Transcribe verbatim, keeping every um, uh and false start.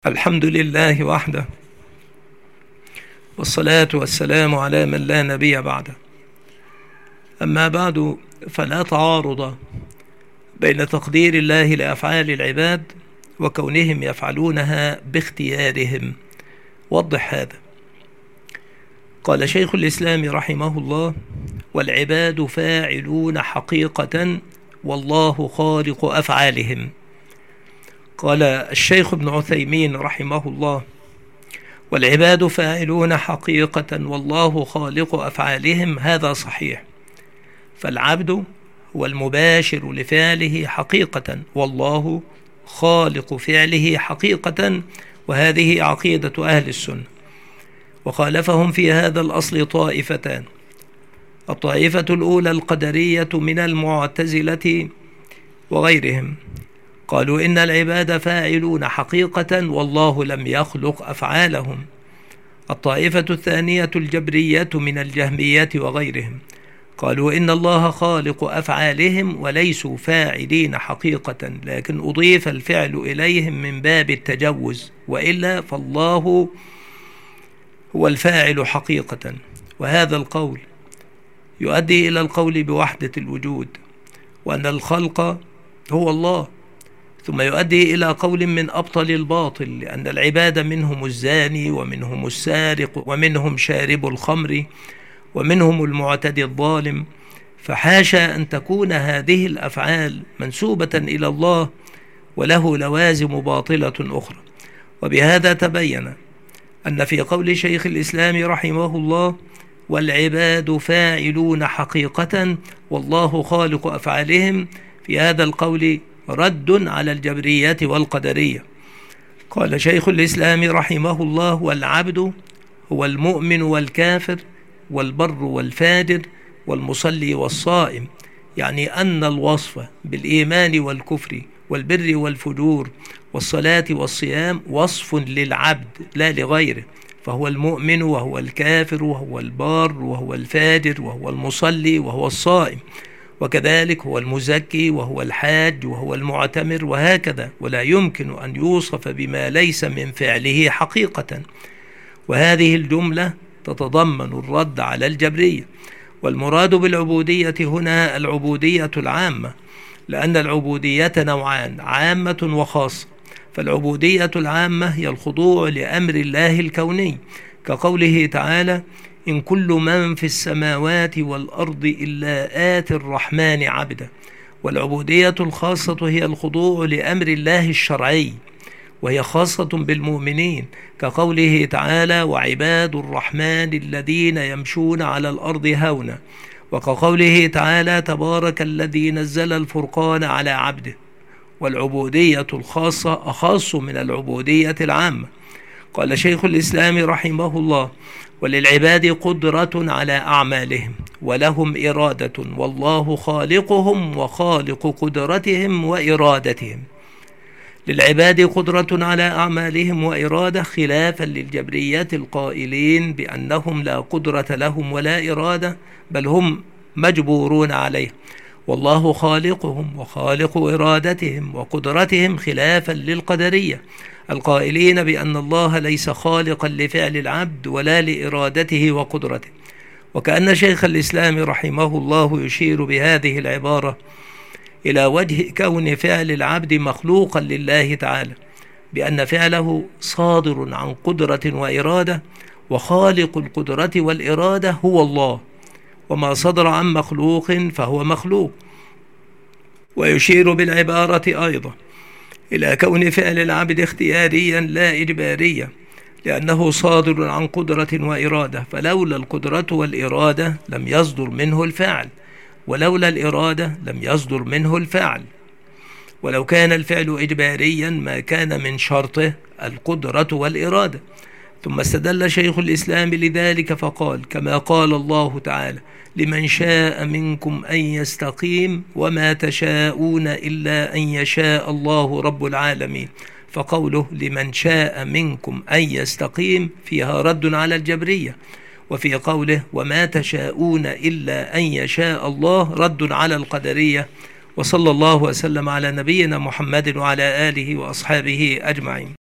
الحمد لله وحده، والصلاة والسلام على من لا نبي بعده. أما بعد، فلا تعارض بين تقدير الله لأفعال العباد وكونهم يفعلونها باختيارهم. وضح هذا. قال شيخ الإسلام رحمه الله: والعباد فاعلون حقيقة والله خالق أفعالهم. قال الشيخ ابن عثيمين رحمه الله: والعباد فاعلون حقيقة والله خالق أفعالهم. هذا صحيح، فالعبد هو المباشر لفعله حقيقة، والله خالق فعله حقيقة، وهذه عقيدة أهل السنة. وخالفهم في هذا الأصل طائفتان: الطائفة الأولى القدرية من المعتزلة وغيرهم، قالوا إن العباد فاعلون حقيقة والله لم يخلق أفعالهم. الطائفة الثانية الجبرية من الجهمية وغيرهم، قالوا إن الله خالق أفعالهم وليسوا فاعلين حقيقة، لكن أضيف الفعل إليهم من باب التجوز، وإلا فالله هو الفاعل حقيقة. وهذا القول يؤدي إلى القول بوحدة الوجود، وأن الخلق هو الله، ثم يؤدي إلى قول من أبطل الباطل، لأن العباد منهم الزاني ومنهم السارق ومنهم شارب الخمر ومنهم المعتدي الظالم، فحاشا أن تكون هذه الأفعال منسوبة إلى الله وله لوازم باطلة أخرى. وبهذا تبين أن في قول شيخ الإسلام رحمه الله: والعباد فاعلون حقيقة والله خالق أفعالهم، في هذا القول رد على الجبرية والقدرية. قال شيخ الإسلام رحمه الله: والعبد هو المؤمن والكافر والبر والفاجر والمصلي والصائم، يعني أن الوصف بالإيمان والكفر والبر والفجور والصلاة والصيام وصف للعبد لا لغيره، فهو المؤمن وهو الكافر وهو البار وهو الفاجر وهو المصلي وهو الصائم، وكذلك هو المزكي وهو الحاج وهو المعتمر، وهكذا، ولا يمكن أن يوصف بما ليس من فعله حقيقة. وهذه الجملة تتضمن الرد على الجبرية. والمراد بالعبودية هنا العبودية العامة، لأن العبودية نوعان: عامة وخاصة. فالعبودية العامة هي الخضوع لأمر الله الكوني، كقوله تعالى: إن كل من في السماوات والأرض إلا آتي الرحمن عبدا. والعبودية الخاصة هي الخضوع لأمر الله الشرعي، وهي خاصة بالمؤمنين، كقوله تعالى: وعباد الرحمن الذين يمشون على الأرض هونا، وكقوله تعالى: تبارك الذي نزل الفرقان على عبده. والعبودية الخاصة أخص من العبودية العامة. قال شيخ الإسلام رحمه الله: وللعباد قدرة على أعمالهم ولهم إرادة، والله خالقهم وخالق قدرتهم وإرادتهم. للعباد قدرة على أعمالهم وإرادة، خلافا للجبرية القائلين بأنهم لا قدرة لهم ولا إرادة، بل هم مجبورون عليه، والله خالقهم وخالق إرادتهم وقدرتهم، خلافا للقدرية القائلين بأن الله ليس خالقا لفعل العبد ولا لإرادته وقدرته. وكأن شيخ الإسلام رحمه الله يشير بهذه العبارة إلى وجه كون فعل العبد مخلوقا لله تعالى، بأن فعله صادر عن قدرة وإرادة، وخالق القدرة والإرادة هو الله، وما صدر عن مخلوق فهو مخلوق. ويشير بالعبارة أيضا إلى كون فعل العبد اختياريا لا إجباريا، لأنه صادر عن قدرة وإرادة، فلولا القدرة والإرادة لم يصدر منه الفعل، ولولا الإرادة لم يصدر منه الفعل. ولو كان الفعل إجباريا ما كان من شرطه القدرة والإرادة. ثم استدل شيخ الإسلام لذلك فقال: كما قال الله تعالى: لمن شاء منكم أن يستقيم وما تشاءون إلا أن يشاء الله رب العالمين. فقوله لمن شاء منكم أن يستقيم فيها رد على الجبرية، وفي قوله وما تشاءون إلا أن يشاء الله رد على القدرية. وصلى الله وسلم على نبينا محمد وعلى آله وأصحابه أجمعين.